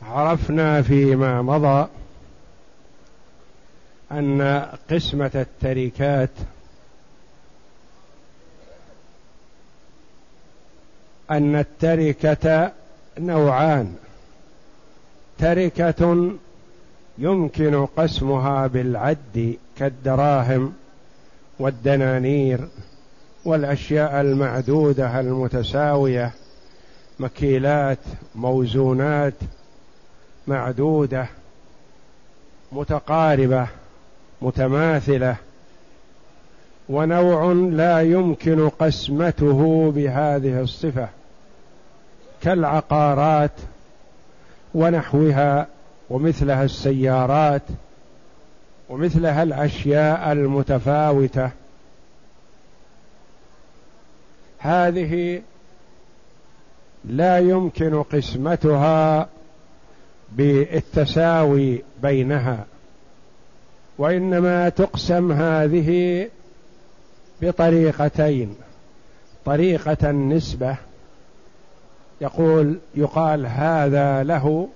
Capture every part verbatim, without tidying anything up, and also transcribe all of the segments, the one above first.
عرفنا فيما مضى أن قسمة التركات أن التركة نوعان: تركة يمكن قسمها بالعد كالدراهم والدنانير والأشياء المعدودة المتساوية، مكيلات، موزونات معدودة متقاربة متماثلة. ونوع لا يمكن قسمته بهذه الصفة كالعقارات ونحوها ومثلها السيارات ومثلها الأشياء المتفاوتة، هذه لا يمكن قسمتها بالتساوي بينها، وإنما تقسم هذه بطريقتين: طريقة النسبة، يقول يقال هذا له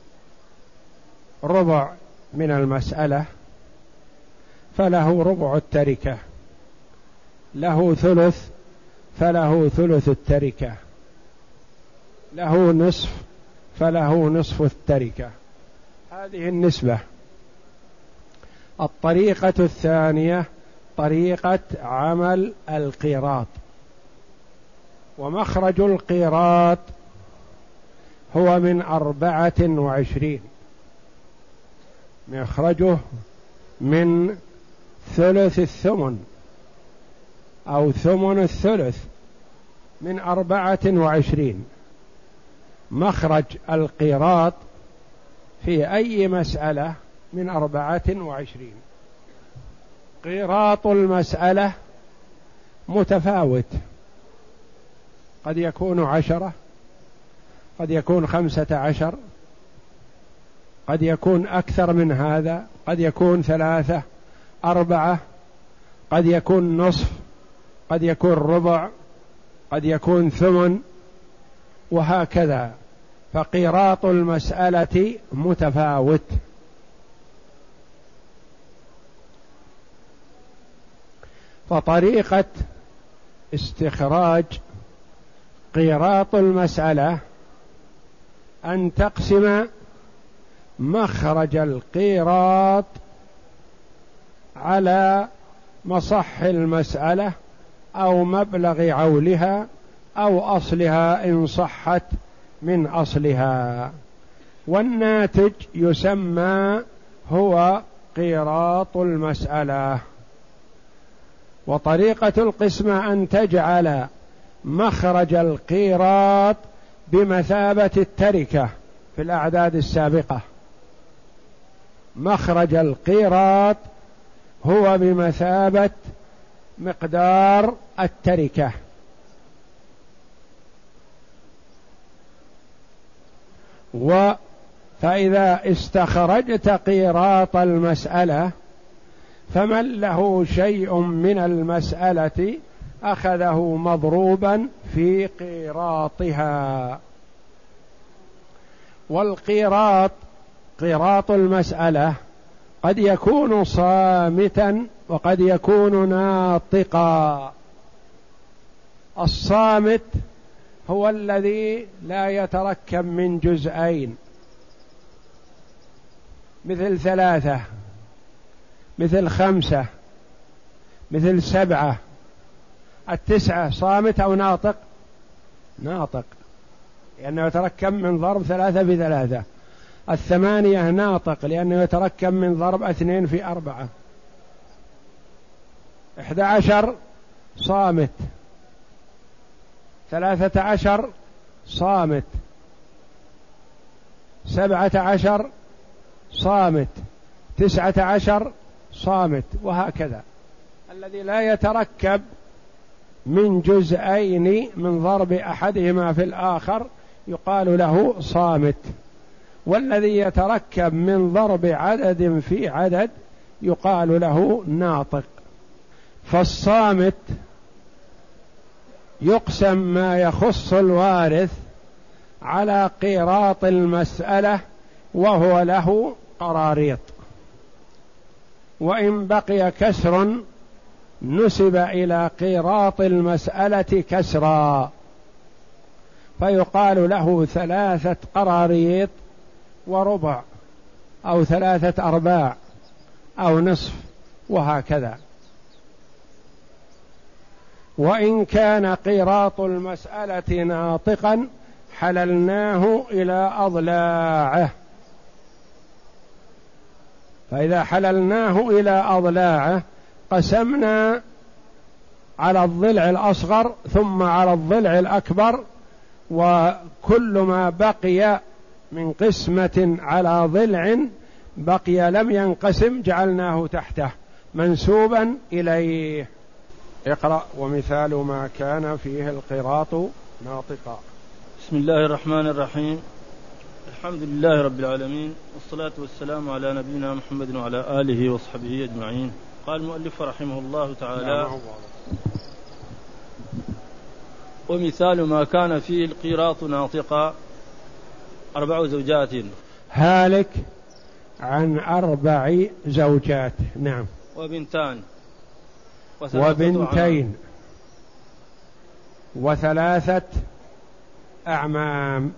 ربع من المسألة فله ربع التركة، له ثلث فله ثلث التركة، له نصف فله نصف التركة. هذه النسبة. الطريقة الثانية طريقة عمل القيراط، ومخرج القيراط هو من أربعة وعشرين، مخرجه من ثلث الثمن أو ثمن الثلث من أربعة وعشرين. مخرج القيراط في أي مسألة من أربعة وعشرين. قيراط المسألة متفاوت، قد يكون عشرة، قد يكون خمسة عشر، قد يكون أكثر من هذا، قد يكون ثلاثة أربعة، قد يكون نصف، قد يكون ربع، قد يكون ثمن، وهكذا. فقيراط المسألة متفاوت. فطريقة استخراج قيراط المسألة أن تقسم مخرج القيراط على مصح المسألة أو مبلغ عولها أو أصلها إن صحت من أصلها، والناتج يسمى هو قيراط المسألة. وطريقة القسمة أن تجعل مخرج القيراط بمثابة التركة في الأعداد السابقة. مخرج القيراط هو بمثابة مقدار التركة، و فإذا استخرجت قيراط المسألة فمن له شيء من المسألة أخذه مضروبا في قيراطها. والقيراط قيراط المسألة قد يكون صامتا وقد يكون ناطقا. الصامت هو الذي لا يتركب من جزئين، مثل ثلاثة، مثل خمسة، مثل سبعة. التسعة صامت أو ناطق؟ ناطق، لأنه يتركب من ضرب ثلاثة بثلاثة. الثمانية ناطق لأنه يتركب من ضرب اثنين في أربعة. إحدى عشر صامت، ثلاثة عشر صامت، سبعة عشر صامت، تسعة عشر صامت، وهكذا. الذي لا يتركب من جزئين من ضرب أحدهما في الآخر يقال له صامت، والذي يتركب من ضرب عدد في عدد يقال له ناطق. فالصامت يقسم ما يخص الوارث على قيراط المسألة وهو له قراريط. وإن بقي كسر نسب إلى قيراط المسألة كسرا، فيقال له ثلاثة قراريط وربع، أو ثلاثة أرباع، أو نصف، وهكذا. وإن كان قيراط المسألة ناطقا حللناه إلى أضلاعه، فإذا حللناه إلى أضلاعه قسمنا على الضلع الأصغر ثم على الضلع الأكبر، وكل ما بقي من قسمة على ضلع بقي لم ينقسم جعلناه تحته منسوبا إليه. اقرأ. ومثال ما كان فيه القراط ناطقا. بسم الله الرحمن الرحيم. الحمد لله رب العالمين، والصلاة والسلام على نبينا محمد وعلى آله وصحبه أجمعين. قال المؤلف رحمه الله تعالى: ومثال ما كان فيه القيراط ناطقا أربع زوجات. هالك عن أربع زوجات. نعم. وبنتان وبنتين وثلاثة أعمام.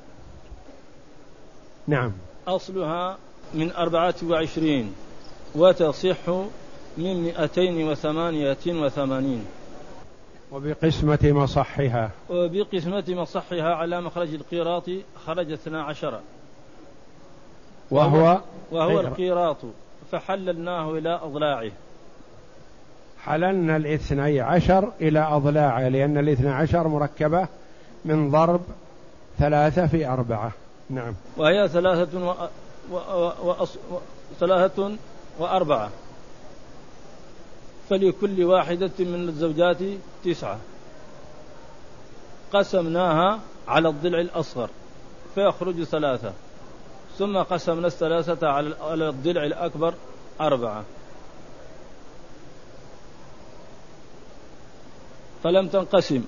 نعم. أصلها من أربعة وعشرين وتصح من مئتين وثمانية وثمانين. وبقسمة مصحها وبقسمة مصحها على مخرج القيراط خرج اثنا عشر، وهو وهو القيراط، فحللناه إلى أضلاعه. حللنا الاثني عشر إلى أضلاعه، لأن الاثني عشر مركبة من ضرب ثلاثة في أربعة. نعم. وهي ثلاثة و... و... و... و... ثلاثة وأربعة، فلكل واحدة من الزوجات تسعة. قسمناها على الضلع الأصغر فيخرج ثلاثة، ثم قسمنا الثلاثة على الضلع الأكبر أربعة، فلم تنقسم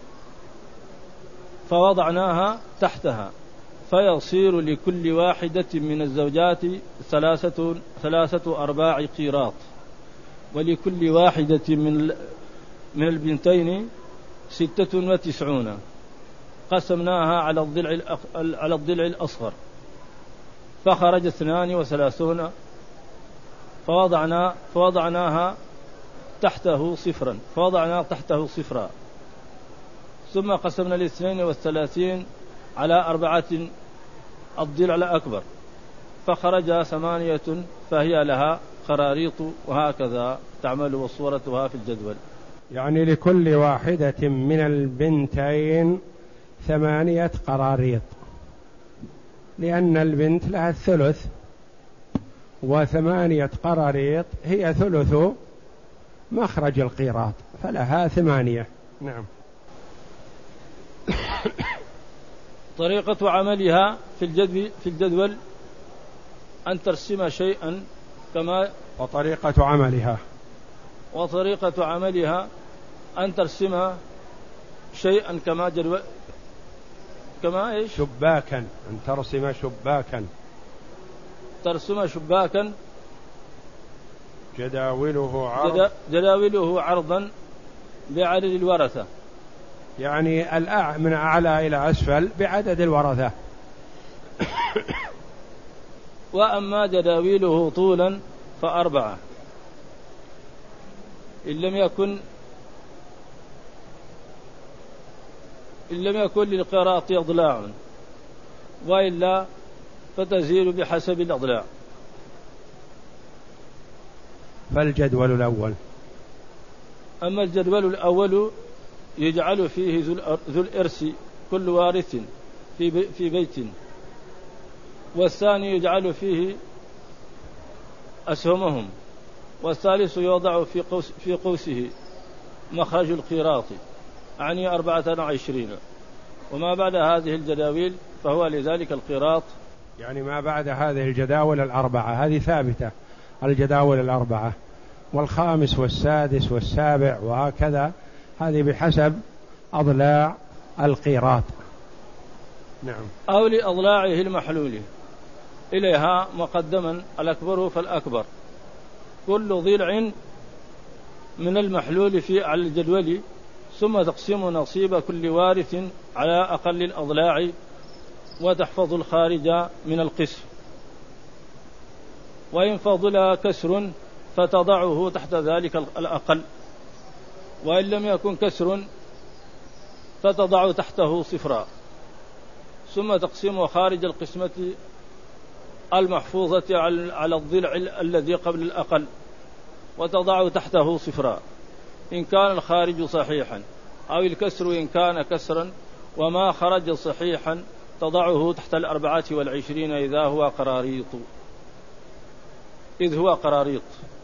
فوضعناها تحتها، فيصير لكل واحدة من الزوجات ثلاثة, ثلاثة أرباع قيراط، ولكل واحدة من من البنتين ستة وتسعون. قسمناها على الضلع على الضلع الأصغر فخرج اثنان وثلاثون، فوضعنا فوضعناها تحته صفرا فوضعنا تحته صفرا، ثم قسمنا الاثنين والثلاثين على أربعة الضلع الأكبر فخرج ثمانية، فهي لها قراريط، وهكذا تعمل وصورتها في الجدول. يعني لكل واحدة من البنتين ثمانية قراريط، لأن البنت لها الثلث، وثمانية قراريط هي ثلث مخرج القيراط، فلها ثمانية. نعم. طريقة عملها في الجدول في الجدول أن ترسم شيئا كما وطريقة عملها وطريقة عملها أن ترسم شيئا كما جدول كما إيش شباكا، أن ترسم شباكا ترسم شباكا جداوله عرض جداوله عرضا بعدد الورثة، يعني الأع من أعلى إلى أسفل بعدد الورثة. وأما جداوله طولا فأربعة، إن لم يكن إن لم يكن للقراط أضلاع، وإلا فتزيل بحسب الأضلاع. فالجدول الأول. أما الجدول الأول يجعل فيه ذو الإرث كل وارث في في بيت، والثاني يجعل فيه أسهمهم، والثالث يوضع في قوس في قوسه مخرج القيراط، يعني أربعة وعشرين. وما بعد هذه الجداول فهو لذلك القيراط، يعني ما بعد هذه الجداول الأربعة هذه ثابتة، الجداول الأربعة، والخامس والسادس والسابع وهكذا، هذه بحسب أضلاع القيراط. نعم. أو لأضلاعه المحلولة، إليها مقدما الأكبر فالأكبر. كل ضلع من المحلول في على الجدول، ثم تقسم نصيب كل وارث على أقل الأضلاع، وتحفظ الخارج من القسم. وإن فضل كسر فتضعه تحت ذلك الأقل، وإن لم يكن كسر فتضع تحته صفرا. ثم تقسم خارج القسمة المحفوظة على الضلع الذي قبل الأقل، وتضع تحته صفرا إن كان الخارج صحيحا، أو الكسر إن كان كسرا، وما خرج صحيحا تضعه تحت الأربعة والعشرين إذا هو قراريط إذ هو قراريط.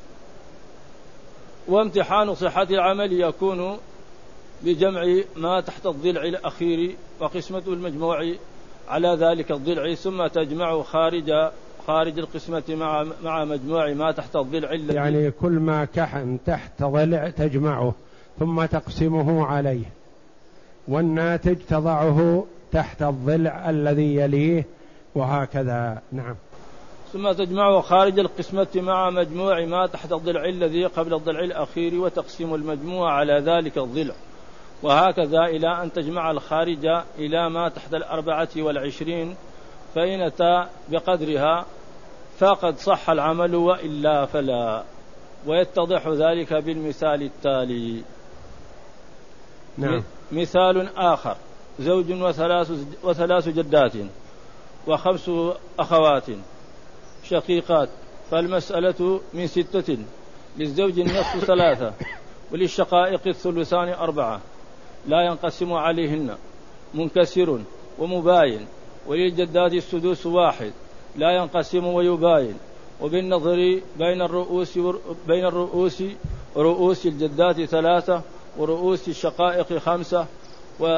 وامتحان صحة العمل يكون بجمع ما تحت الضلع الأخير وقسمة المجموع على ذلك الضلع، ثم تجمع خارج خارج القسمة مع مع مجموع ما تحت الضلع الذي يعني كل ما كحن تحت ضلع تجمعه ثم تقسمه عليه، والناتج تضعه تحت الضلع الذي يليه، وهكذا. نعم. ثم تجمع خارج القسمة مع مجموع ما تحت الضلع الذي قبل الضلع الأخير، وتقسم المجموع على ذلك الضلع، وهكذا إلى أن تجمع الخارج إلى ما تحت الأربعة والعشرين، فإن أتى بقدرها فقد صح العمل، وإلا فلا. ويتضح ذلك بالمثال التالي. نعم. مثال آخر: زوج وثلاث, وثلاث جدات وخمس أخوات شقيقات، فالمسألة من ستة، للزوج النصف ثلاثة، وللشقائق الثلثان أربعة، لا ينقسم عليهن منكسر ومباين، وللجدات السدوس واحد، لا ينقسم ويباين. وبالنظر بين الرؤوس بين الرؤوس رؤوس الجدات ثلاثة، ورؤوس الشقائق خمسة، و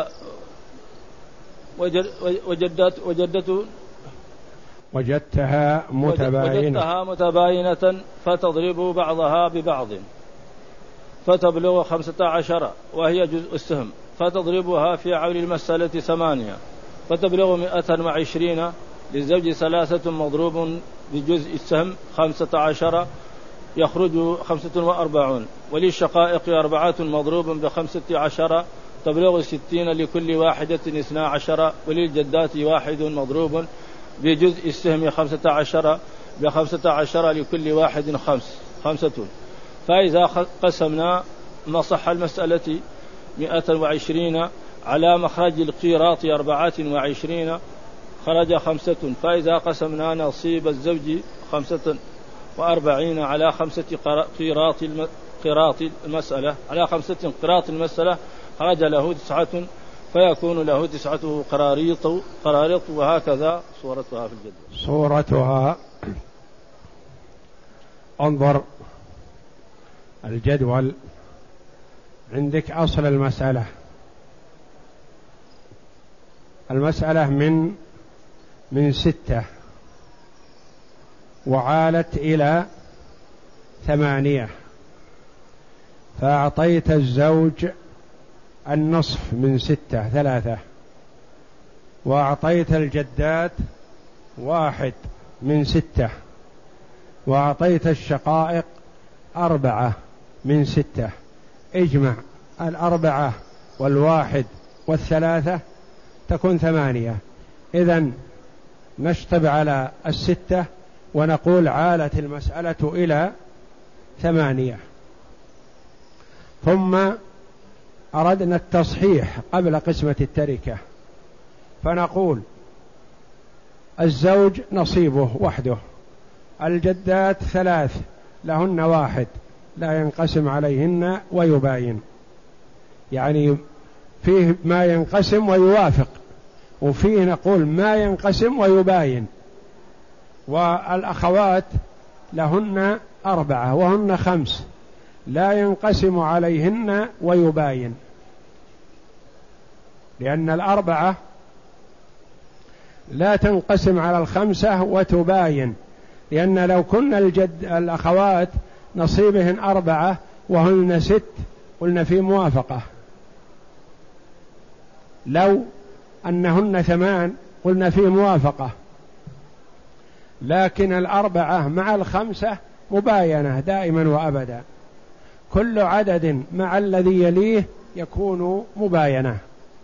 وجدت وجدت وجدتها متباينة وجدتها متباينة فتضرب بعضها ببعض فتبلغ خمسة عشر، وهي جزء السهم، فتضربها في عول المسألة ثمانية فتبلغ مئة وعشرين. للزوج ثلاثة مضروب بجزء السهم خمسة عشر يخرج خمسة وأربعون، وللشقائق أربعة مضروب بخمسة عشر تبلغ ستين، لكل واحدة اثنا عشر. وللجدات واحد مضروب بجزء السهم خمسة عشر بخمسة عشر، لكل واحد خمس خمسة. فإذا قسمنا نصح المسألة مئة وعشرين على مخرج القيراط أربعة وعشرين خرج خمسة. فإذا قسمنا نصيب الزوج خمسة وأربعين على خمسة قيراط قيراط المسألة على خمسة قيراط المسألة خرج له تسعة، فيكون له تسعة قراريط قراريط. وهكذا صورتها في الجدول. صورتها انظر الجدول عندك. أصل المسألة المسألة من من ستة وعالت إلى ثمانية، فأعطيت الزوج النصف من ستة ثلاثة، وأعطيت الجدات واحد من ستة، وأعطيت الشقائق أربعة من ستة. اجمع الأربعة والواحد والثلاثة تكون ثمانية. إذن نشطب على الستة ونقول عالت المسألة إلى ثمانية. ثم أردنا التصحيح قبل قسمة التركة، فنقول الزوج نصيبه وحده، الجدات ثلاث لهن واحد، لا ينقسم عليهن ويباين. يعني فيه ما ينقسم ويوافق، وفيه نقول ما ينقسم ويباين. والأخوات لهن أربعة وهن خمس، لا ينقسم عليهن ويباين، لأن الأربعة لا تنقسم على الخمسة وتباين، لأن لو كنا الجد الأخوات نصيبهن أربعة وهن ست قلنا في موافقة، لو أنهن ثمان قلنا في موافقة. لكن الأربعة مع الخمسة مباينة دائما وأبدا، كل عدد مع الذي يليه يكون مباينة.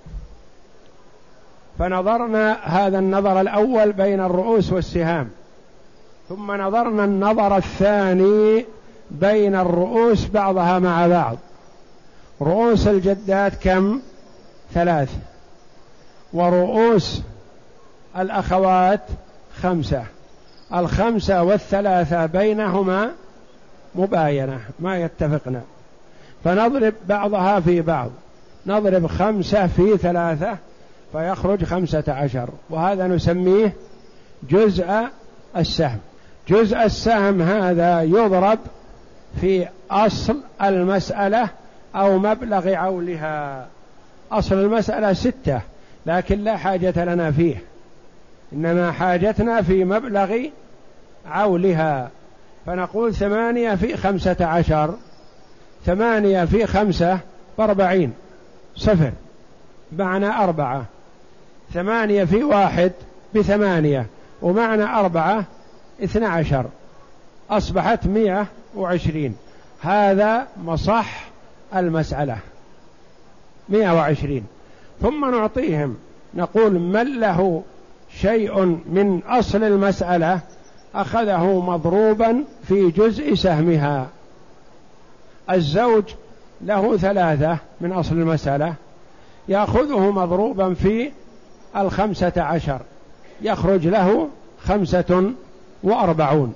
فنظرنا هذا النظر الأول بين الرؤوس والسهام، ثم نظرنا النظر الثاني بين الرؤوس بعضها مع بعض. رؤوس الجدات كم؟ ثلاث، ورؤوس الأخوات خمسة. الخمسة والثلاثة بينهما مباينة ما يتفقنا، فنضرب بعضها في بعض، نضرب خمسة في ثلاثة فيخرج خمسة عشر، وهذا نسميه جزء السهم. جزء السهم هذا يضرب في أصل المسألة أو مبلغ عولها. أصل المسألة ستة لكن لا حاجة لنا فيه، إنما حاجتنا في مبلغ عولها، فنقول ثمانية في خمسة عشر، ثمانية في خمسة بأربعين صفر معنى أربعة، ثمانية في واحد بثمانية ومعنى أربعة اثنى عشر، أصبحت مئة وعشرين. هذا مصح المسألة مئة وعشرين. ثم نعطيهم نقول من له شيء من أصل المسألة أخذه مضروبا في جزء سهمها. الزوج له ثلاثة من أصل المسألة يأخذه مضروبا في الخمسة عشر، يخرج له خمسة وأربعون.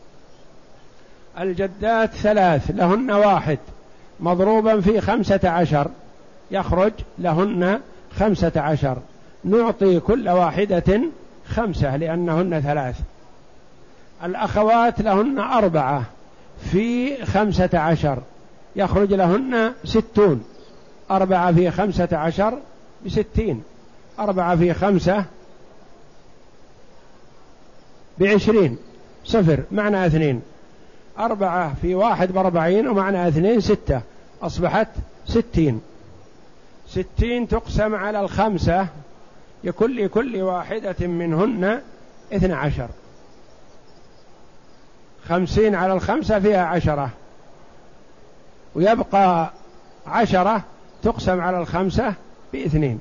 الجدات ثلاث لهن واحد مضروبا في خمسة عشر يخرج لهن خمسة عشر، نعطي كل واحدة خمسة لأنهن ثلاث. الأخوات لهن أربعة في خمسة عشر يخرج لهن ستون، أربعة في خمسة عشر بستين، أربعة في خمسة بعشرين صفر معنى اثنين، أربعة في واحد بأربعين ومعنى اثنين ستة، أصبحت ستين. ستين تقسم على الخمسة يكون لكل واحدة منهن اثنى عشر، خمسين على الخمسة فيها عشرة، ويبقى عشرة تقسم على الخمسة باثنين.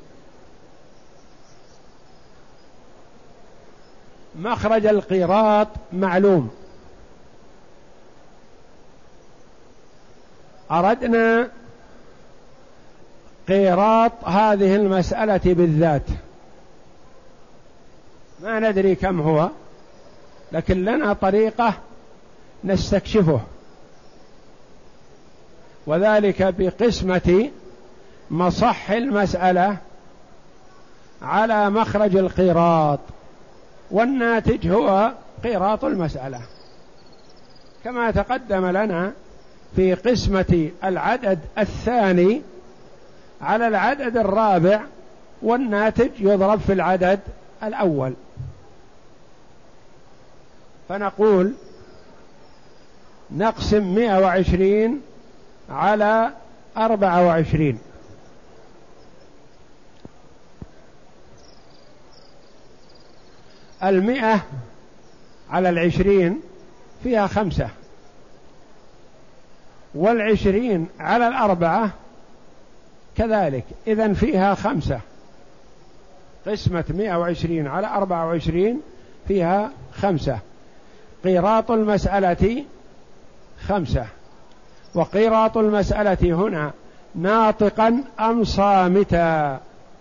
مخرج القيراط معلوم. أردنا قيراط هذه المسألة بالذات، ما ندري كم هو، لكن لنا طريقة نستكشفه، وذلك بقسمة مصح المسألة على مخرج القيراط، والناتج هو قيراط المسألة، كما تقدم لنا في قسمة العدد الثاني على العدد الرابع، والناتج يضرب في العدد الأول. فنقول نقسم مئة وعشرين على أربعة وعشرين، المئة على العشرين فيها خمسة، والعشرين على الأربعة كذلك، إذن فيها خمسة. قسمة مئة وعشرين على أربعة وعشرين فيها خمسة. قيراط المسألة خمسة. وقيراط المسألة هنا ناطقا أم صامتا؟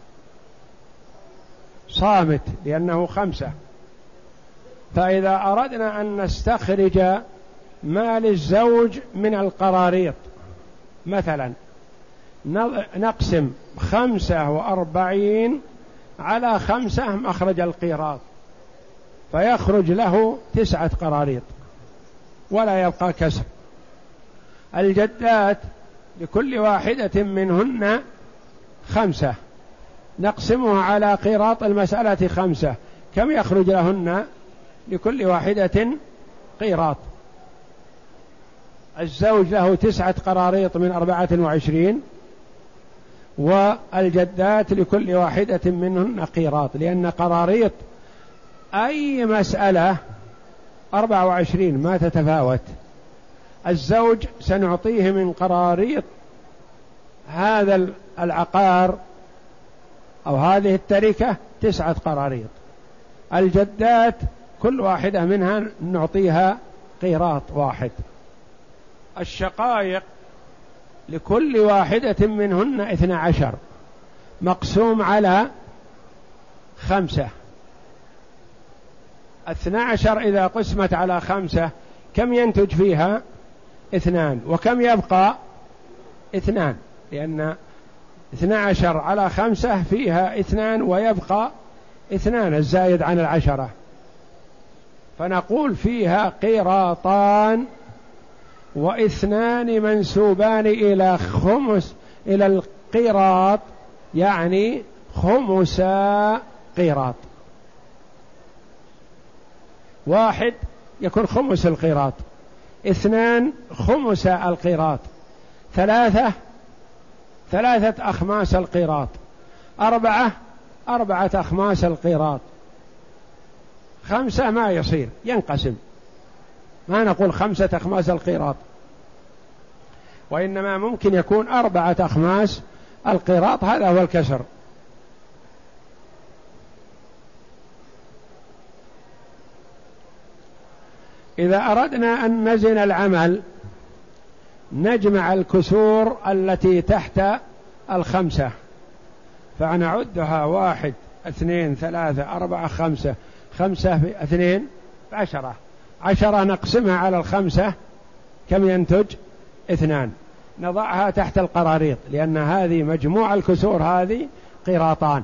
صامت لأنه خمسة. فإذا أردنا أن نستخرج مال الزوج من القراريط مثلا، نقسم خمسة وأربعين على خمسة مخرج القيراط، فيخرج له تسعة قراريط ولا يبقى كسر. الجدات لكل واحدة منهن خمسة، نقسمها على قيراط المسألة خمسة، كم يخرج لهن؟ لكل واحدة قيراط. الزوج له تسعة قراريط من أربعة وعشرين، والجدات لكل واحدة منهن قيراط، لأن قراريط أي مسألة أربعة وعشرين ما تتفاوت. الزوج سنعطيه من قراريط هذا العقار أو هذه التركة تسعة قراريط. الجدات كل واحدة منها نعطيها قيراط واحد. الشقائق لكل واحدة منهن اثنى عشر مقسوم على خمسة. اثنى عشر إذا قسمت على خمسة كم ينتج فيها؟ اثنان. وكم يبقى؟ اثنان، لأن اثنى عشر على خمسة فيها اثنان ويبقى اثنان الزائد عن العشرة، فنقول فيها قيراطان واثنان منسوبان إلى خمس إلى القيراط، يعني خمسا قيراط. واحد يكون خمس القيراط، اثنان خمس القيراط، ثلاثة ثلاثة أخماس القيراط، أربعة أربعة أخماس القيراط، خمسة ما يصير ينقسم، ما نقول خمسة أخماس القيراط، وإنما ممكن يكون أربعة أخماس القيراط، هذا هو الكسر. إذا أردنا أن نزن العمل نجمع الكسور التي تحت الخمسة فنعدها واحد اثنين ثلاثة أربعة خمسة، خمسة في اثنين عشرة، عشرة نقسمها على الخمسة كم ينتج؟ اثنان. نضعها تحت القراريط لأن هذه مجموع الكسور هذه قيراطان،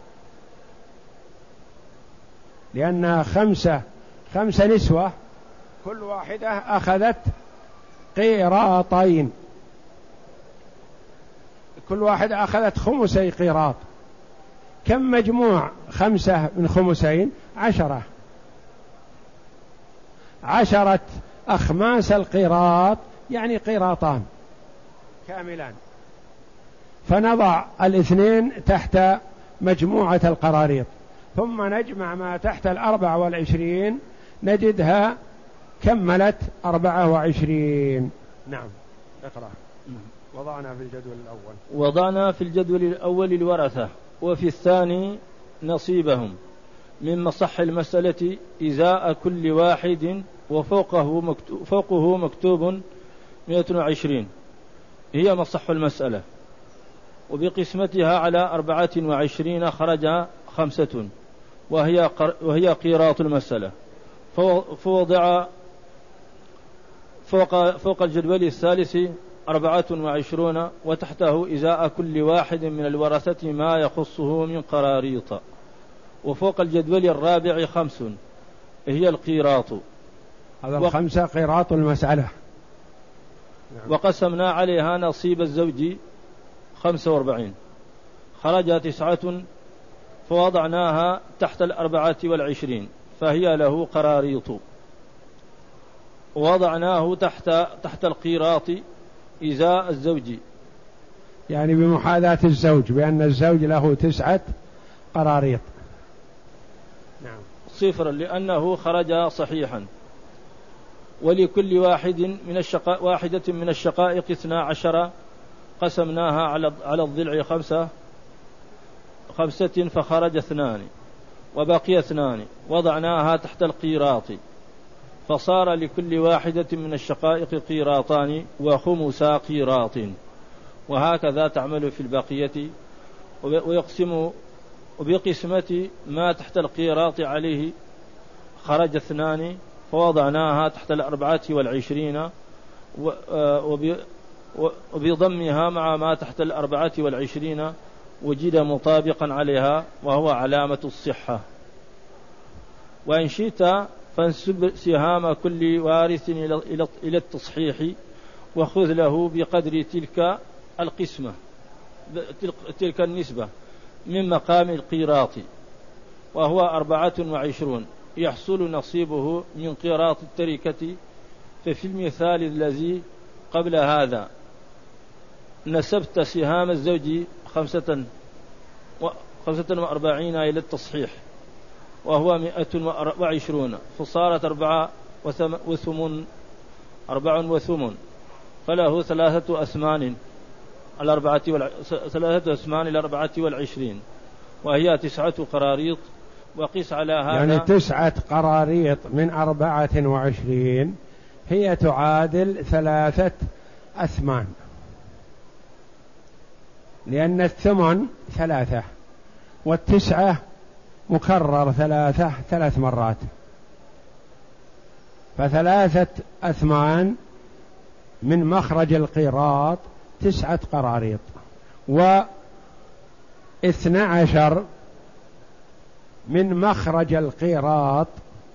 لأنها خمسة خمسة نسوة كل واحدة أخذت قيراطين، كل واحدة أخذت خمسي قيراط. كم مجموع خمسة من خمسين؟ عشرة، عشرة أخماس القيراط يعني قيراطان كاملان. فنضع الاثنين تحت مجموعة القراريط، ثم نجمع ما تحت الأربع والعشرين نجدها كملت أربعة وعشرين. نعم اقرأ. وضعنا في الجدول الأول وضعنا في الجدول الأول الورثة وفي الثاني نصيبهم من مصح المسألة إزاء كل واحد وفوقه مكتوب, فوقه مكتوب مئة وعشرين، هي مصح المسألة، وبقسمتها على أربعة وعشرين خرج خمسة وهي, وهي قيراط المسألة. فوضع فوق, فوق الجدول الثالث أربعة وعشرون وتحته إزاء كل واحد من الورثة ما يخصه من قراريط. وفوق الجدول الرابع خمس هي القيراط، هذا الخمسة قيراط المسألة. وقسمنا عليها نصيب الزوج خمسة واربعين خرج تسعة فوضعناها تحت الأربعة والعشرين فهي له قراريط. ووضعناه تحت تحت القيراط إزاء الزوج، يعني بمحاذاة الزوج، بأن الزوج له تسعة قراريط. نعم صفر لأنه خرج صحيحا. ولكل واحد من الشقاء واحدة من الشقائق اثنا عشر قسمناها على على الضلع خمسة خمسة فخرج اثنان وبقي اثنان وضعناها تحت القيراط فصار لكل واحدة من الشقائق قيراطان وخمسا قيراط. وهكذا تعمل في البقية. ويقسم وبقسمة ما تحت القيراط عليه خرج اثنان فوضعناها تحت الأربعة والعشرين وبضمها مع ما تحت الأربعة والعشرين وجد مطابقا عليها وهو علامة الصحة. وإن شئت فانسب سهام كل وارث إلى التصحيح وخذ له بقدر تلك القسمة تلك النسبة من مقام القيراط، وهو أربعة وعشرون يحصل نصيبه من قيراط التركة. ففي المثال الذي قبل هذا نسبت سهام الزوج خمسة خمسة وأربعين إلى التصحيح وهو مئة وعشرون فصارت أربعة وثمن أربع وثمن، فله ثلاثة أثمان الأربعة والع... ثلاثة أثمان الأربعة والعشرين، وهي تسعة قراريط. وقس على هذا يعني تسعة قراريط من أربعة وعشرين هي تعادل ثلاثة أثمان، لأن الثمن ثلاثة والتسعة مكرر ثلاثة ثلاث مرات، فثلاثة أثمان من مخرج القيراط تسعة قراريط، واثنى عشر من مخرج القيراط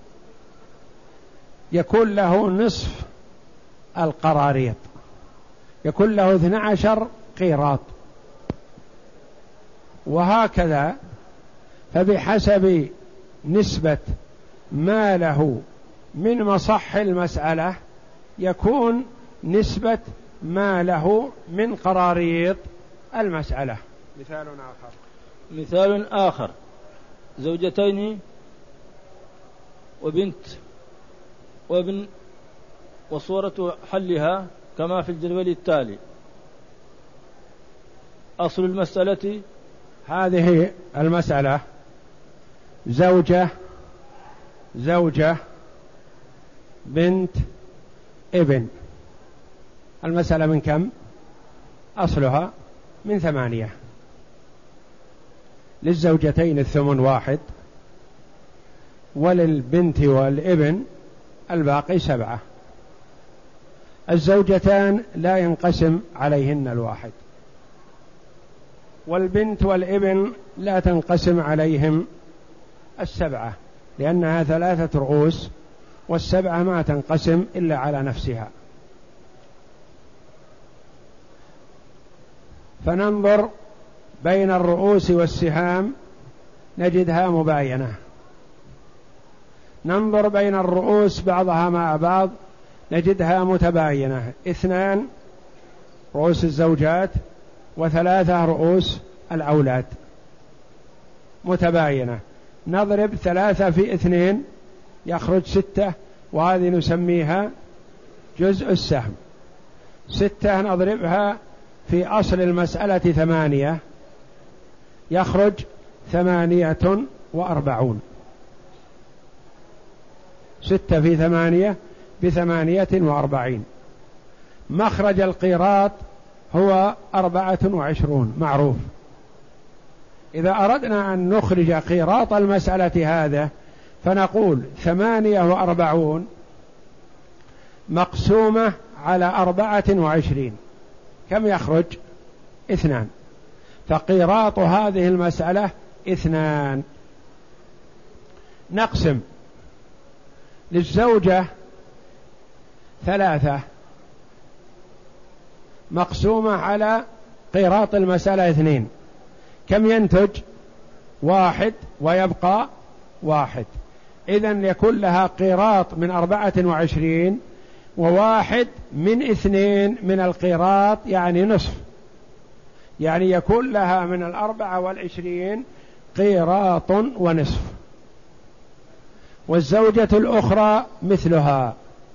يكون له نصف القراريط، يكون له اثنى عشر قيراط، وهكذا. فبحسب نسبة ما له من مصح المسألة يكون نسبة ما له من قراريط المسألة. مثال آخر مثال آخر زوجتين وبنت وابن، وصورة حلها كما في الجدول التالي. أصل المسألة هذه المسألة زوجة زوجة بنت ابن. المسألة من كم؟ أصلها من ثمانية. للزوجتين الثمن واحد، وللبنت والابن الباقي سبعة. الزوجتان لا ينقسم عليهن الواحد، والبنت والابن لا تنقسم عليهم السبعة، لأنها ثلاثة رؤوس، والسبعة ما تنقسم إلا على نفسها. فننظر بين الرؤوس والسهام نجدها مباينة، ننظر بين الرؤوس بعضها مع بعض نجدها متباينة، اثنان رؤوس الزوجات وثلاثة رؤوس الأولاد متباينة. نضرب ثلاثة في اثنين يخرج ستة، وهذه نسميها جزء السهم. ستة نضربها في أصل المسألة ثمانية يخرج ثمانية وأربعون. ستة في ثمانية بثمانية وأربعين. مخرج القيراط هو أربعة وعشرون معروف. إذا أردنا أن نخرج قيراط المسألة هذا فنقول ثمانية وأربعون مقسومة على أربعة وعشرين، كم يخرج؟ اثنان. فقيراط هذه المسألة اثنان. نقسم للزوجة ثلاثة مقسومة على قيراط المسألة اثنين، كم ينتج؟ واحد، ويبقى واحد. إذن يكون لها قيراط من أربعة وعشرين، وواحد من اثنين من القيراط يعني نصف، يعني يكون لها من الأربعة والعشرين قيراط ونصف. والزوجة الأخرى مثلها،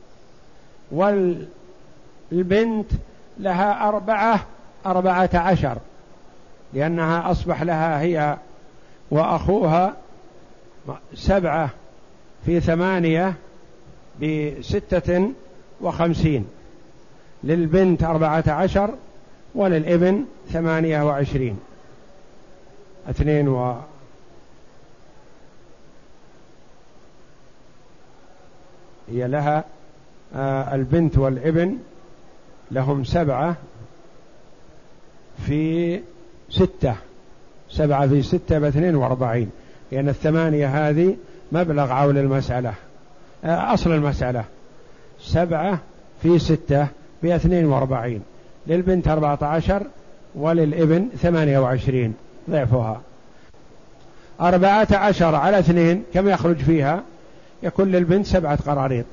والبنت لها أربعة أربعة عشر، لأنها أصبح لها هي وأخوها سبعة في ثمانية بستة وخمسين. للبنت أربعة عشر وللابن ثمانية وعشرين. اثنين و هي لها آه البنت والابن لهم سبعة في ستة، سبعة في ستة باثنين واربعين، لأن الثمانية هذه مبلغ عول المسألة آه أصل المسألة. سبعة في ستة باثنين واربعين. للبنت أربعة عشر وللابن ثمانية وعشرين ضعفها. أربعة عشر على اثنين كم يخرج فيها؟ يكون للبنت سبعة قراريط،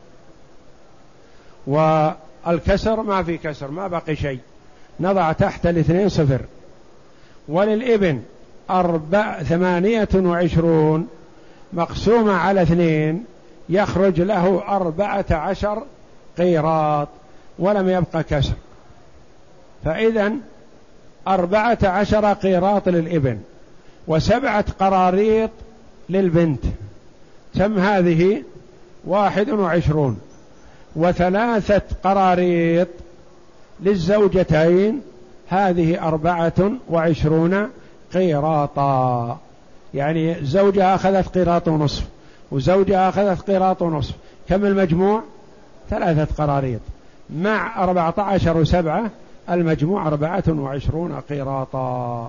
والكسر ما في كسر، ما بقي شيء، نضع تحت الاثنين صفر. وللابن أربع ثمانية وعشرون مقسومة على اثنين يخرج له أربعة عشر قيراط ولم يبق كسر، فإذا أربعة عشر قيراط للابن وسبعة قراريط للبنت، كم هذه؟ واحد وعشرون، وثلاثة قراريط للزوجتين، هذه أربعة وعشرون قيراطا. يعني زوجها أخذت قيراط ونصف وزوجها أخذت قيراط ونصف، كم المجموع؟ ثلاثة قراريط مع أربعة عشر وسبعة، المجموع أربعة وعشرون قيراطا.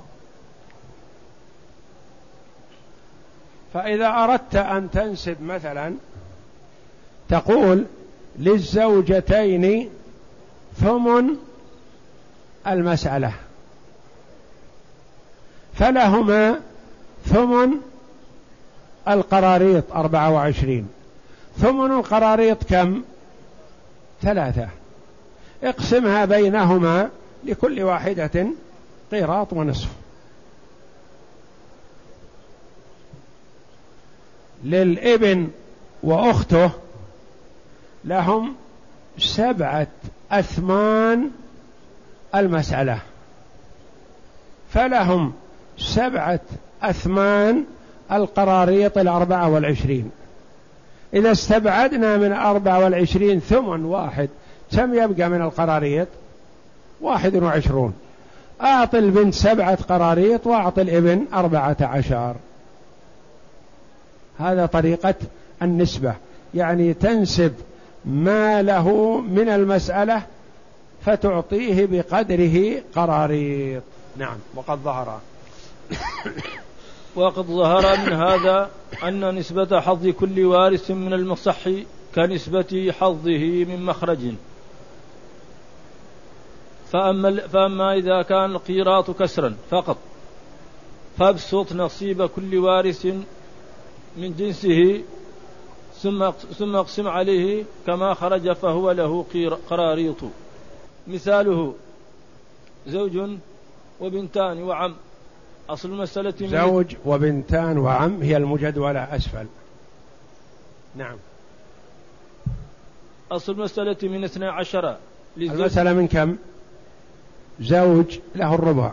فإذا أردت أن تنسب مثلا تقول للزوجتين ثمن المسألة، فلهما ثمن القراريط أربعة وعشرين، ثمن القراريط كم؟ ثلاثة، اقسمها بينهما لكل واحدة قيراط ونصف. للابن وأخته لهم سبعة أثمان المسألة، فلهم سبعة أثمان القراريط الأربعة والعشرين. إذا استبعدنا من أربعة والعشرين ثمن واحد، كم يبقى من القراريط؟ واحد وعشرون. أعطي البنت سبعة قراريط وأعطي الابن أربعة عشر. هذا طريقة النسبة، يعني تنسب ما له من المسألة فتعطيه بقدره قراريط. نعم. وقد ظهر وقد ظهر من هذا أن نسبة حظ كل وارث من المصح كنسبة حظه من مخرج. فأما, فأما إذا كان القيراط كسرا فقط فابسط نصيب كل وارث من جنسه ثم ثم اقسم عليه كما خرج فهو له قراريط. مثاله زوج وبنتان وعم. أصل المسألة زوج وبنتان وعم هي المجدولة أسفل. نعم. أصل المسألة من اثنى عشر. المسألة من كم؟ زوج له الربع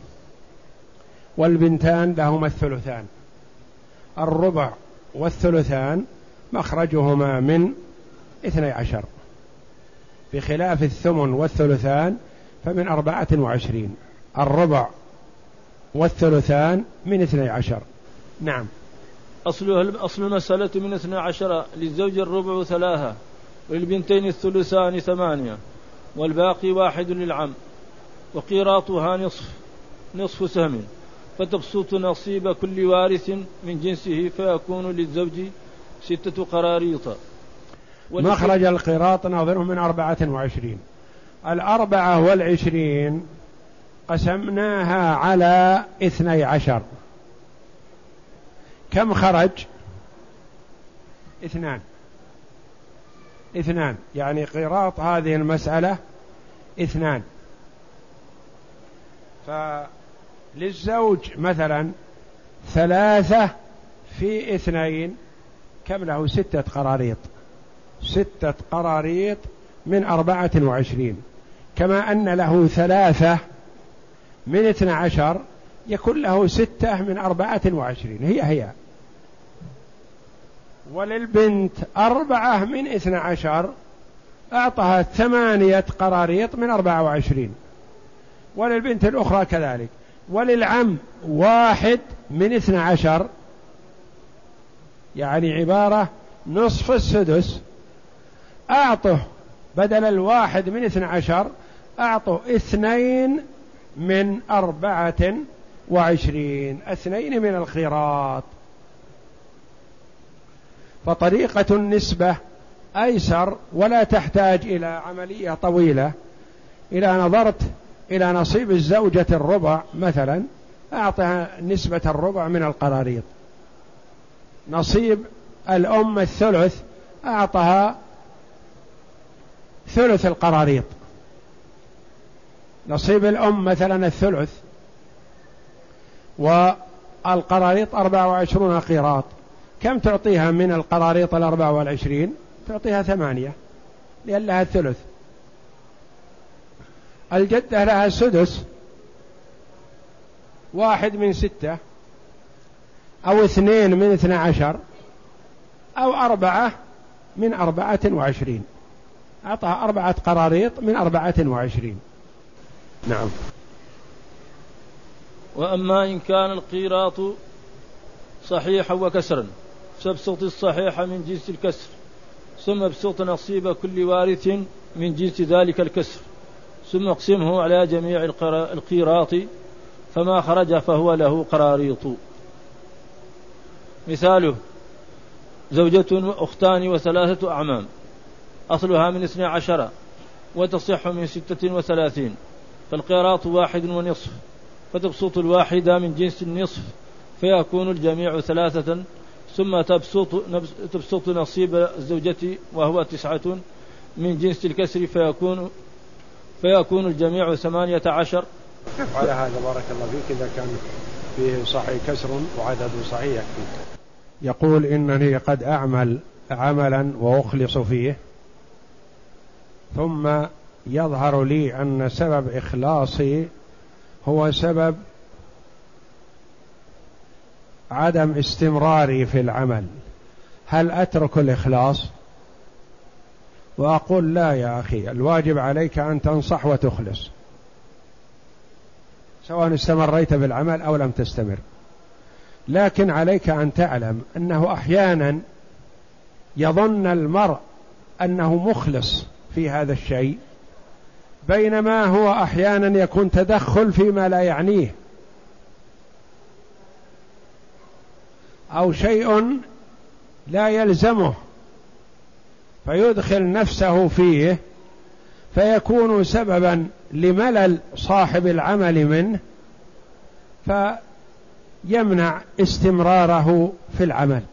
والبنتان لهما الثلثان. الربع والثلثان مخرجهما من اثني عشر، بخلاف الثمن والثلثان فمن أربعة وعشرين. الربع والثلثان من اثني عشر. نعم. أصل أصل المسألة من اثني عشر. للزوج الربع ثلاثة وللبنتين الثلثان ثمانية والباقي واحد للعم، وقيراطها نصف نصف سهم، فتبسط نصيب كل وارث من جنسه فيكون للزوج ستة قراريط. مخرج القيراط ناظره من أربعة وعشرين. الأربعة والعشرين قسمناها على اثني عشر، كم خرج؟ اثنان. اثنان يعني قيراط هذه المسألة اثنان. فللزوج مثلا ثلاثة في اثنين كم له؟ ستة قراريط. ستة قراريط من أربعة وعشرين، كما أن له ثلاثة من اثنى عشر يكون له ستة من أربعة وعشرين، هي هي. وللبنت أربعة من اثنى عشر أعطها ثمانية قراريط من أربعة وعشرين، وللبنت الأخرى كذلك. وللعم واحد من اثنى عشر، يعني عبارة نصف السدس، أعطه بدل الواحد من اثنى عشر أعطه اثنين من أربعة وعشرين، اثنين من القيراط. فطريقة النسبة أيسر ولا تحتاج إلى عملية طويلة. إذا نظرت إلى نصيب الزوجة الربع مثلا أعطها نسبة الربع من القراريط. نصيب الأم الثلث أعطها ثلث القراريط. نصيب الأم مثلا الثلث والقراريط أربعة وعشرون قيراط، كم تعطيها من القراريط الأربعة والعشرين؟ تعطيها ثمانية لأن لها الثلث. الجدة لها السدس، واحد من ستة أو اثنين من اثنى عشر أو أربعة من أربعة وعشرين، أعطاها أربعة قراريط من أربعة وعشرين. نعم. وأما إن كان القيراط صحيحا وكسرا فابسط الصحيح من جنس الكسر، ثم ابسط نصيب كل وارث من جنس ذلك الكسر، ثم اقسمه على جميع القيراط، فما خرج فهو له قراريط. مثاله: زوجة وأختان وثلاثة أعمام، أصلها من اثني عشر وتصح من ستة وثلاثين، فالقيراط واحد ونصف، فتبسط الواحدة من جنس النصف فيكون الجميع ثلاثة، ثم تبسط, تبسط نصيب الزوجة وهو تسعة من جنس الكسر فيكون, فيكون الجميع ثمانية عشر. على هذا بارك الله فيك إذا كان فيه صحيح كسر وعدد صحيح فيه. يقول إنني قد أعمل عملا وأخلص فيه، ثم يظهر لي أن سبب إخلاصي هو سبب عدم استمراري في العمل، هل أترك الإخلاص؟ وأقول لا يا أخي، الواجب عليك أن تنصح وتخلص سواء استمريت بالعمل أو لم تستمر، لكن عليك أن تعلم أنه أحيانا يظن المرء أنه مخلص في هذا الشيء، بينما هو أحيانا يكون تدخل فيما لا يعنيه، أو شيء لا يلزمه فيدخل نفسه فيه فيكون سببا لملل صاحب العمل منه فيمنع استمراره في العمل.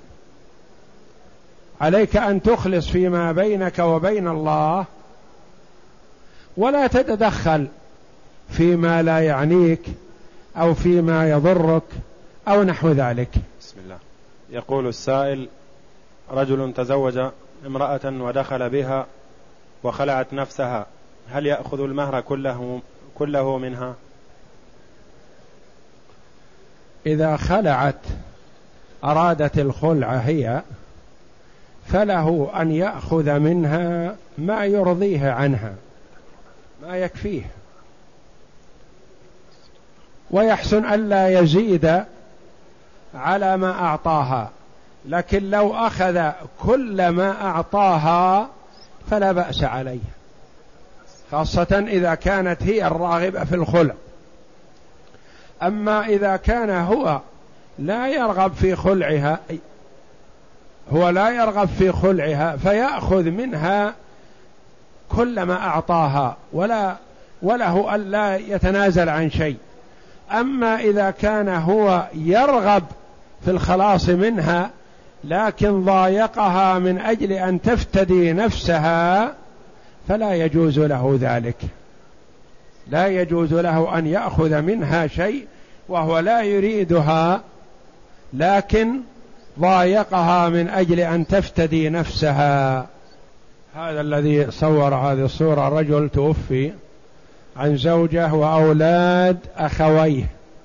عليك أن تخلص فيما بينك وبين الله، ولا تتدخل فيما لا يعنيك أو فيما يضرك أو نحو ذلك. بسم الله. يقول السائل: رجل تزوج امرأة ودخل بها وخلعت نفسها، هل يأخذ المهر كله, كله منها؟ إذا خلعت أرادت الخلع هي، فله أن يأخذ منها ما يرضيه عنها، ما يكفيه، ويحسن ألا يزيد على ما أعطاها، لكن لو أخذ كل ما أعطاها فلا بأس عليه، خاصة إذا كانت هي الراغبة في الخلع. أما إذا كان هو لا يرغب في خلعها هو لا يرغب في خلعها فيأخذ منها كل ما أعطاها ولا وله ألا يتنازل عن شيء. أما إذا كان هو يرغب في الخلاص منها لكن ضايقها من أجل أن تفتدي نفسها فلا يجوز له ذلك، لا يجوز له أن يأخذ منها شيء وهو لا يريدها لكن ضايقها من أجل أن تفتدي نفسها. هذا الذي صور هذه الصورة رجل توفي عن زوجة وأولاد أخويه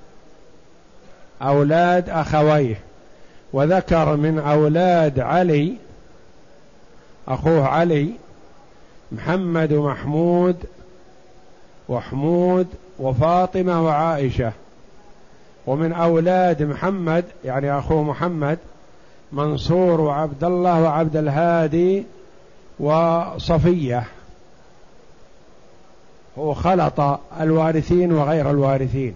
أولاد أخويه وذكر من أولاد علي أخوه علي محمد ومحمود وحمود وفاطمة وعائشة، ومن أولاد محمد يعني أخوه محمد منصور وعبد الله وعبد الهادي وصفية، هو خلط الوارثين وغير الوارثين،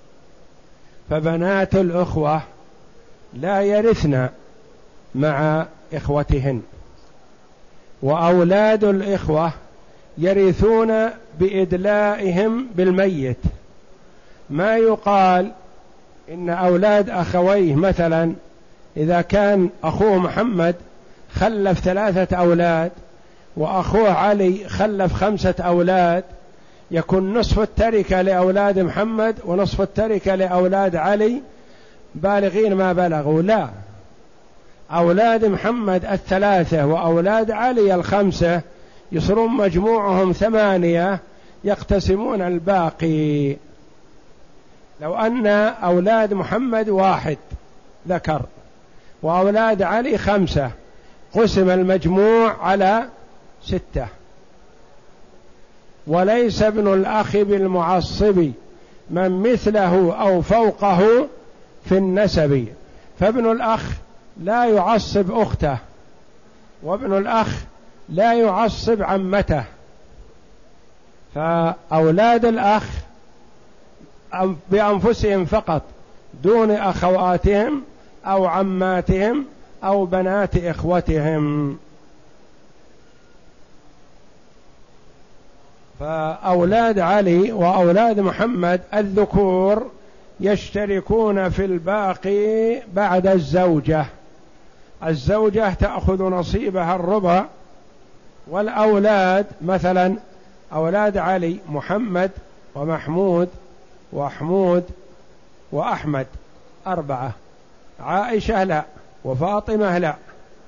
فبنات الأخوة لا يرثن مع إخوتهن، وأولاد الإخوة يرثون بإدلائهم بالميت. ما يقال إن أولاد أخويه مثلا إذا كان أخوه محمد خلف ثلاثة أولاد وأخوه علي خلف خمسة أولاد، يكون نصف التركة لأولاد محمد ونصف التركة لأولاد علي بالغين ما بلغوا، لا، أولاد محمد الثلاثة وأولاد علي الخمسة يصيرون مجموعهم ثمانية، يقتسمون الباقي. لو أن أولاد محمد واحد ذكر وأولاد علي خمسة، قسم المجموع على ستة. وليس ابن الأخ بالمعصب من مثله أو فوقه في النسب، فابن الأخ لا يعصب أخته، وابن الأخ لا يعصب عمته، فأولاد الأخ بأنفسهم فقط دون أخواتهم أو عماتهم أو بنات إخوتهم. فأولاد علي وأولاد محمد الذكور يشتركون في الباقي بعد الزوجة. الزوجة تأخذ نصيبها الربع، والأولاد مثلا أولاد علي محمد ومحمود وحمود وأحمد أربعة، عائشة لا، وفاطمة لا.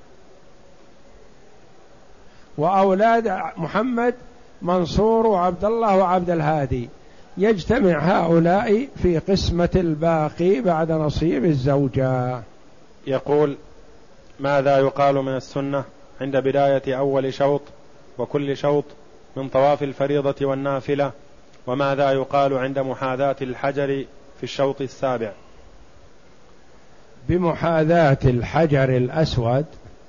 وأولاد محمد منصور وعبد الله وعبد الهادي، يجتمع هؤلاء في قسمة الباقي بعد نصيب الزوجة. يقول: ماذا يقال من السنة عند بداية أول شوط وكل شوط من طواف الفريضة والنافلة؟ وماذا يقال عند محاذاة الحجر في الشوط السابع؟ بمحاذاة الحجر الأسود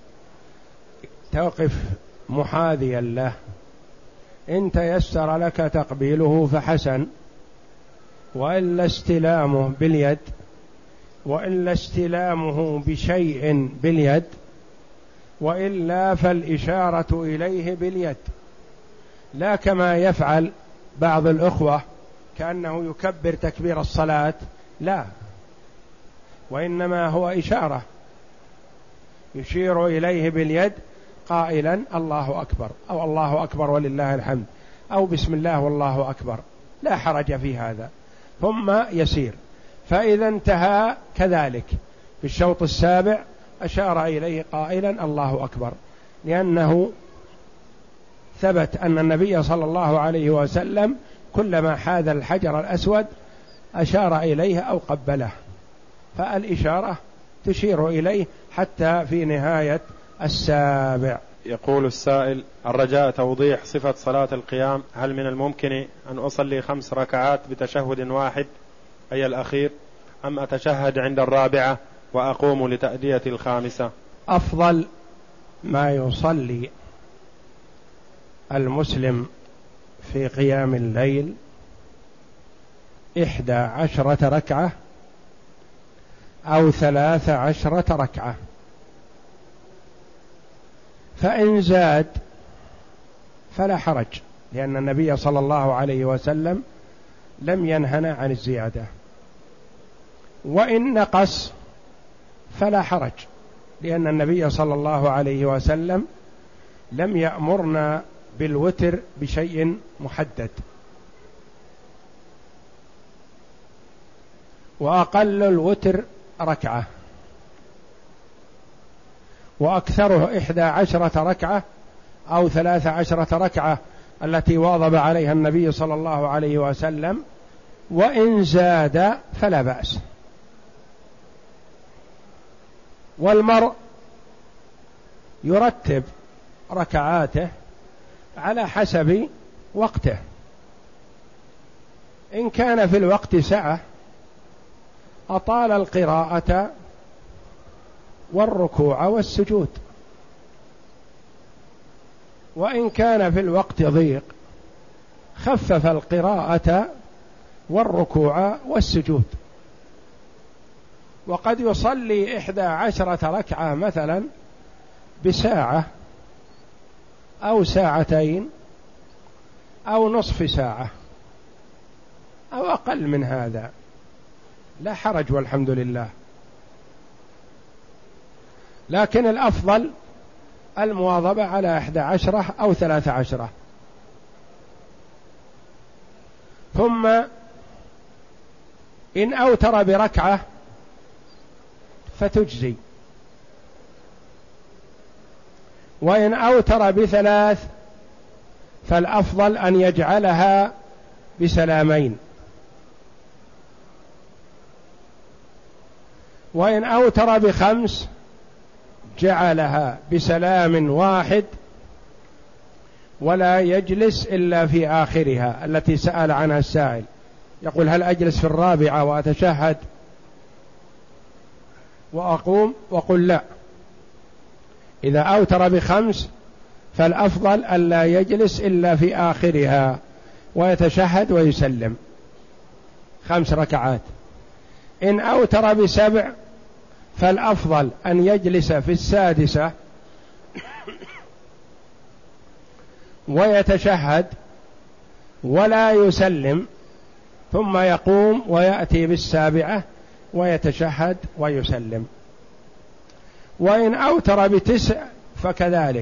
توقف محاذيا له، إن تيسر لك تقبيله فحسن، وإلا استلامه باليد، وإلا استلامه بشيء باليد، وإلا فالإشارة إليه باليد، لا كما يفعل بعض الأخوة كأنه يكبر تكبير الصلاة، لا، وإنما هو إشارة يشير إليه باليد قائلا الله أكبر أو الله أكبر ولله الحمد أو بسم الله والله أكبر، لا حرج في هذا، ثم يسير. فإذا انتهى كذلك في الشوط السابع أشار إليه قائلا الله أكبر، لأنه ثبت أن النبي صلى الله عليه وسلم كلما حاذ الحجر الأسود أشار إليه أو قبله، فالإشارة تشير إليه حتى في نهاية السابع. يقول السائل: الرجاء توضيح صفة صلاة القيام، هل من الممكن أن أصلي خمس ركعات بتشهد واحد أي الأخير، أم أتشهد عند الرابعة وأقوم لتأدية الخامسة؟ أفضل ما يصلي المسلم في قيام الليل إحدى عشرة ركعة أو ثلاث عشرة ركعة، فإن زاد فلا حرج، لأن النبي صلى الله عليه وسلم لم ينهنا عن الزيادة، وإن نقص فلا حرج، لأن النبي صلى الله عليه وسلم لم يأمرنا بالوتر بشيء محدد. وأقل الوتر ركعة، وأكثره إحدى عشرة ركعة أو ثلاث عشرة ركعة التي واظب عليها النبي صلى الله عليه وسلم، وإن زاد فلا بأس. والمرء يرتب ركعاته على حسب وقته، إن كان في الوقت سعة أطال القراءة والركوع والسجود، وإن كان في الوقت ضيق خفف القراءة والركوع والسجود. وقد يصلي إحدى عشرة ركعة مثلا بساعة أو ساعتين أو نصف ساعة أو أقل من هذا، لا حرج والحمد لله. لكن الأفضل المواظبة على إحدى عشرة أو ثلاث عشرة. ثم إن أوتر بركعة فتجزي، وإن أوتر بثلاث فالأفضل أن يجعلها بسلامين، وإن أوتر بخمس جعلها بسلام واحد ولا يجلس إلا في آخرها التي سأل عنها السائل، يقول هل أجلس في الرابعة وأتشهد وأقوم؟ وقل لا، إذا أوتر بخمس فالأفضل ألا يجلس إلا في آخرها ويتشهد ويسلم، خمس ركعات. إن أوتر بسبع فالأفضل أن يجلس في السادسة ويتشهد ولا يسلم، ثم يقوم ويأتي بالسابعة ويتشهد ويسلم. وإن أوتر بتسع فكذلك،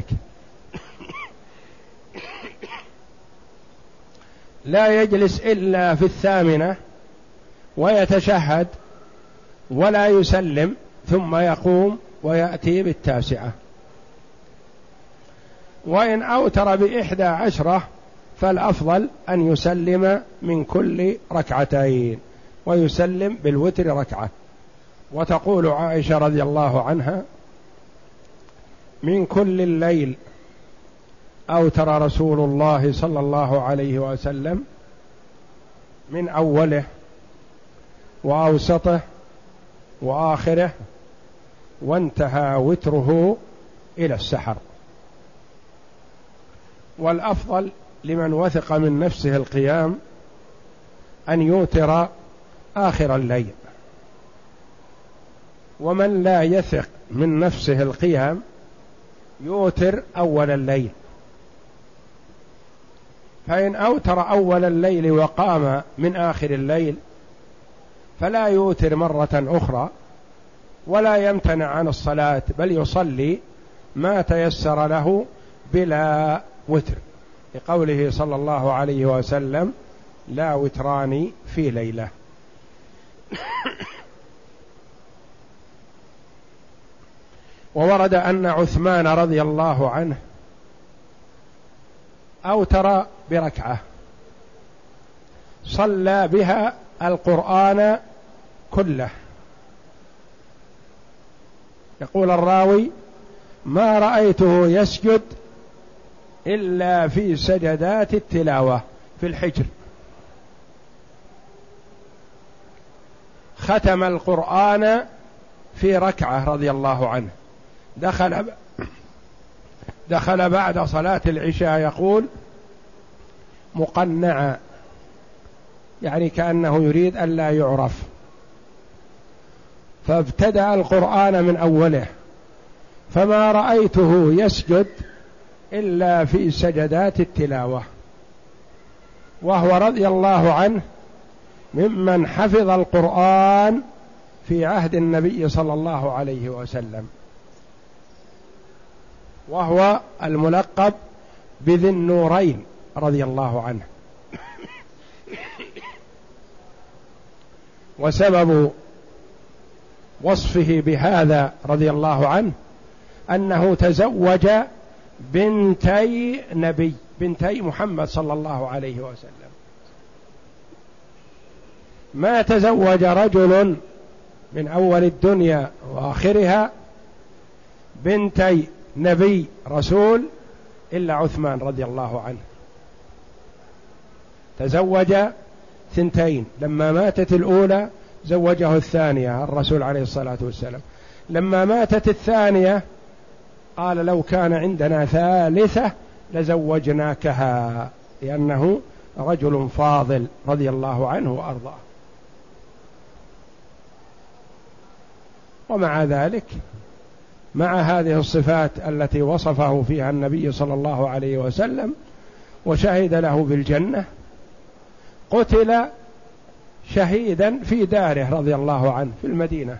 لا يجلس إلا في الثامنة ويتشهد ولا يسلم، ثم يقوم ويأتي بالتاسعة. وإن أوتر بإحدى عشرة فالأفضل أن يسلم من كل ركعتين ويسلم بالوتر ركعة. وتقول عائشة رضي الله عنها: من كل الليل أوتر رسول الله صلى الله عليه وسلم من أوله وأوسطه وآخره، وانتهى وتره إلى السحر. والأفضل لمن وثق من نفسه القيام أن يوتر آخر الليل، ومن لا يثق من نفسه القيام يوتر أول الليل. فإن أوتر أول الليل وقام من آخر الليل فلا يوتر مرة أخرى ولا يمتنع عن الصلاة، بل يصلي ما تيسر له بلا وتر، لقوله صلى الله عليه وسلم: لا وتران في ليلة. وورد أن عثمان رضي الله عنه أوتر بركعة صلى بها القرآن كله. يقول الراوي: ما رأيته يسجد إلا في سجدات التلاوة في الحجر. ختم القرآن في ركعة رضي الله عنه. دخل دخل بعد صلاة العشاء يقول: مقنعا، يعني كأنه يريد أن لا يعرف، فابتدأ القرآن من أوله، فما رأيته يسجد إلا في سجدات التلاوة. وهو رضي الله عنه ممن حفظ القرآن في عهد النبي صلى الله عليه وسلم، وهو الملقب بذي النورين رضي الله عنه. وسبب وصفه بهذا رضي الله عنه أنه تزوج بنتي نبي بنتي محمد صلى الله عليه وسلم. ما تزوج رجل من أول الدنيا وآخرها بنتي نبي رسول إلا عثمان رضي الله عنه. تزوج ثنتين، لما ماتت الأولى زوجه الثانية الرسول عليه الصلاة والسلام. لما ماتت الثانية قال: لو كان عندنا ثالثة لزوجناكها، لأنه رجل فاضل رضي الله عنه وأرضاه. ومع ذلك، مع هذه الصفات التي وصفه فيها النبي صلى الله عليه وسلم وشهد له بالجنة، قتل شهيدا في داره رضي الله عنه في المدينة.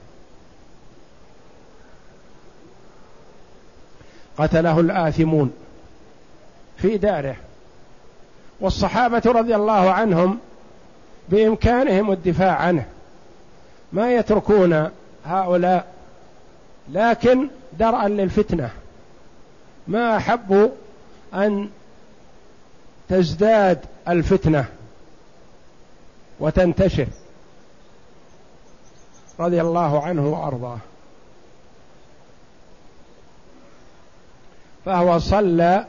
قتله الآثمون في داره، والصحابة رضي الله عنهم بإمكانهم الدفاع عنه، ما يتركون هؤلاء، لكن درءا للفتنة ما أحبوا أن تزداد الفتنة وتنتشر رضي الله عنه وأرضاه. فهو صلى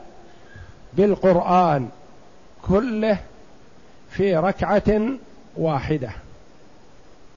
بالقرآن كله في ركعة واحدة.